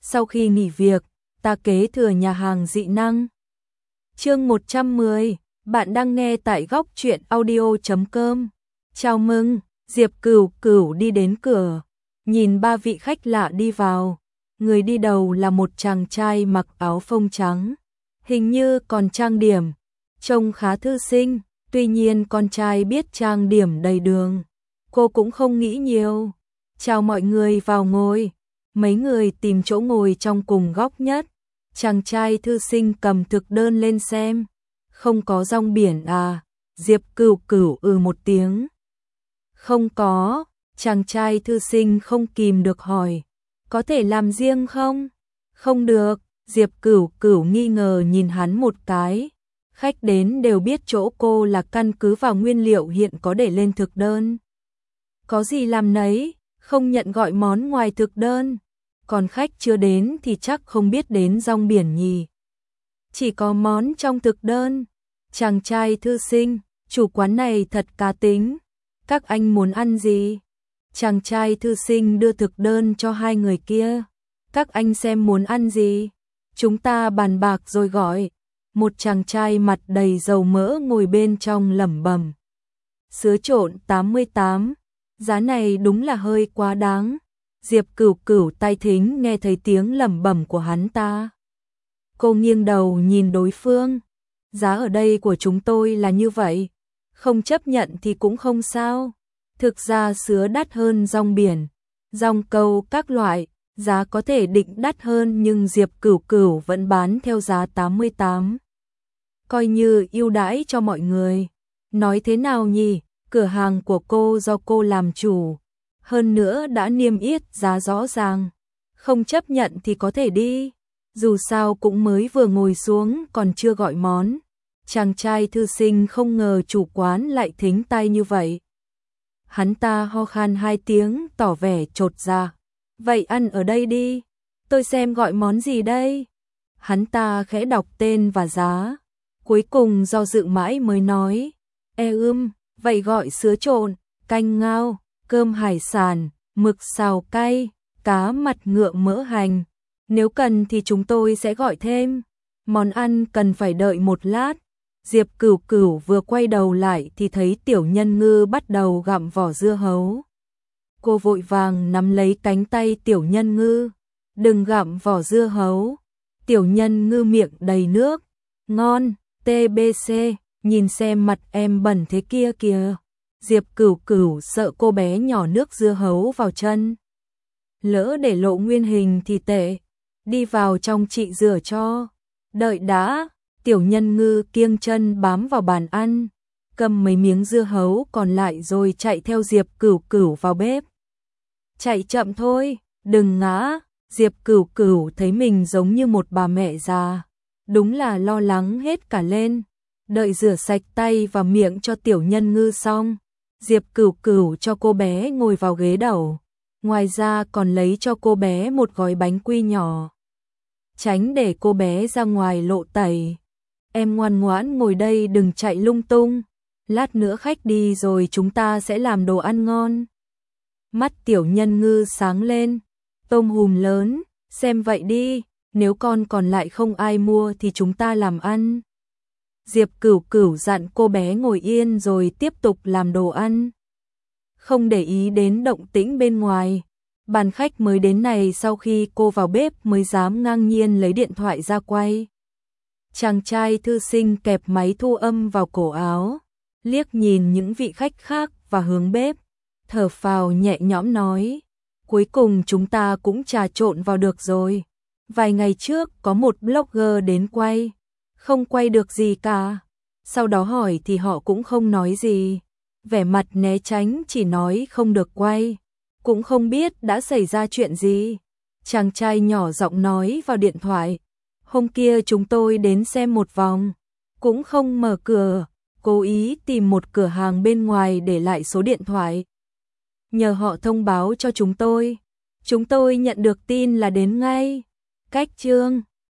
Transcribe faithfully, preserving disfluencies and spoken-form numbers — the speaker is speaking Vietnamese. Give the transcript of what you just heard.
sau khi nghỉ việc, ta kế thừa nhà hàng dị năng. Chương một trăm mười, bạn đang nghe tại góc truyện audio chấm com. Chào mừng, Diệp Cửu Cửu đi đến cửa, nhìn ba vị khách lạ đi vào. Người đi đầu là một chàng trai mặc áo phông trắng, hình như còn trang điểm, trông khá thư sinh, tuy nhiên con trai biết trang điểm đầy đường. Cô cũng không nghĩ nhiều. Chào mọi người, vào ngồi. Mấy người tìm chỗ ngồi trong cùng góc nhất. Chàng trai thư sinh cầm thực đơn lên xem. Không có rong biển à? Diệp Cửu Cửu ừ một tiếng. Không có. Chàng trai thư sinh không kìm được hỏi. Có thể làm riêng không? Không được. Diệp Cửu Cửu nghi ngờ nhìn hắn một cái. Khách đến đều biết chỗ cô là căn cứ vào nguyên liệu hiện có để lên thực đơn. Có gì làm nấy, không nhận gọi món ngoài thực đơn. Còn khách chưa đến thì chắc không biết đến rong biển nhỉ. Chỉ có món trong thực đơn. Chàng trai thư sinh, chủ quán này thật cá tính. Các anh muốn ăn gì? Chàng trai thư sinh đưa thực đơn cho hai người kia. Các anh xem muốn ăn gì? Chúng ta bàn bạc rồi gọi. Một chàng trai mặt đầy dầu mỡ ngồi bên trong lẩm bẩm. Sứa trộn tám mươi tám. Giá này đúng là hơi quá đáng. Diệp Cửu Cửu tai thính nghe thấy tiếng lẩm bẩm của hắn ta. Cô nghiêng đầu nhìn đối phương. Giá ở đây của chúng tôi là như vậy. Không chấp nhận thì cũng không sao. Thực ra sứa đắt hơn rong biển, rong câu các loại. Giá có thể định đắt hơn nhưng Diệp Cửu Cửu vẫn bán theo giá tám mươi tám. Coi như ưu đãi cho mọi người. Nói thế nào nhỉ? Cửa hàng của cô do cô làm chủ. Hơn nữa đã niêm yết giá rõ ràng. Không chấp nhận thì có thể đi. Dù sao cũng mới vừa ngồi xuống còn chưa gọi món. Chàng trai thư sinh không ngờ chủ quán lại thính tai như vậy. Hắn ta ho khan hai tiếng tỏ vẻ chột dạ. Vậy ăn ở đây đi. Tôi xem gọi món gì đây? Hắn ta khẽ đọc tên và giá. Cuối cùng do dự mãi mới nói. E ưm, vậy gọi sứa trộn, canh ngao, cơm hải sản, mực xào cay, cá mặt ngựa mỡ hành. Nếu cần thì chúng tôi sẽ gọi thêm. Món ăn cần phải đợi một lát. Diệp Cửu Cửu vừa quay đầu lại thì thấy Tiểu Nhân Ngư bắt đầu gặm vỏ dưa hấu. Cô vội vàng nắm lấy cánh tay Tiểu Nhân Ngư. Đừng gặm vỏ dưa hấu. Tiểu Nhân Ngư miệng đầy nước. Ngon, tê bê xê, nhìn xem mặt em bẩn thế kia kìa. Diệp Cửu Cửu sợ cô bé nhỏ nước dưa hấu vào chân. Lỡ để lộ nguyên hình thì tệ. Đi vào trong chị rửa cho. Đợi đã. Tiểu Nhân Ngư kiêng chân bám vào bàn ăn. Cầm mấy miếng dưa hấu còn lại rồi chạy theo Diệp Cửu Cửu vào bếp. Chạy chậm thôi, đừng ngã. Diệp Cửu Cửu thấy mình giống như một bà mẹ già. Đúng là lo lắng hết cả lên. Đợi rửa sạch tay và miệng cho Tiểu Nhân Ngư xong, Diệp Cửu Cửu cho cô bé ngồi vào ghế đầu. Ngoài ra còn lấy cho cô bé một gói bánh quy nhỏ. Tránh để cô bé ra ngoài lộ tẩy. Em ngoan ngoãn ngồi đây đừng chạy lung tung. Lát nữa khách đi rồi chúng ta sẽ làm đồ ăn ngon. Mắt Tiểu Nhân Ngư sáng lên. Tôm hùm lớn, xem vậy đi. Nếu con còn lại không ai mua thì chúng ta làm ăn. Diệp Cửu Cửu dặn cô bé ngồi yên rồi tiếp tục làm đồ ăn. Không để ý đến động tĩnh bên ngoài. Bàn khách mới đến này sau khi cô vào bếp mới dám ngang nhiên lấy điện thoại ra quay. Chàng trai thư sinh kẹp máy thu âm vào cổ áo. Liếc nhìn những vị khách khác và hướng bếp. Thở phào nhẹ nhõm nói. Cuối cùng chúng ta cũng trà trộn vào được rồi. Vài ngày trước có một blogger đến quay. Không quay được gì cả. Sau đó hỏi thì họ cũng không nói gì. Vẻ mặt né tránh chỉ nói không được quay. Cũng không biết đã xảy ra chuyện gì. Chàng trai nhỏ giọng nói vào điện thoại. Hôm kia chúng tôi đến xem một vòng. Cũng không mở cửa. Cố ý tìm một cửa hàng bên ngoài để lại số điện thoại. Nhờ họ thông báo cho chúng tôi. Chúng tôi nhận được tin là đến ngay. Cách chương